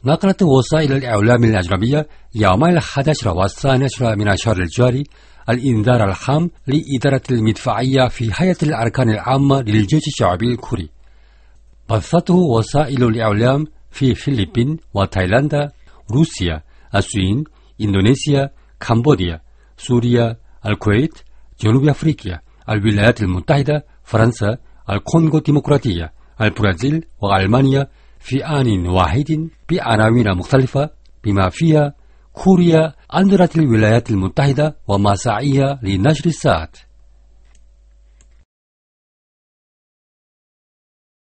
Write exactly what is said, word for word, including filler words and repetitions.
نقلت وسائل الإعلام الأجنبية يوم الأحد عشر والثاني عشر من الشهر الجاري الإنذار الخام لإدارة المدفعية في هيئة الأركان العامة للجيش الشعبي الكوري. بثته وسائل الإعلام في الفلبين وتايلاند، روسيا، الصين، إندونيسيا، كمبوديا، سوريا، الكويت، جنوب أفريقيا، الولايات المتحدة، فرنسا، الكونغو الديمقراطية، البرازيل وألمانيا في آن واحد بعناوين مختلفة، بما فيها كوريا أنذرت الولايات المتحدة ومساعيها لنشر الساعات.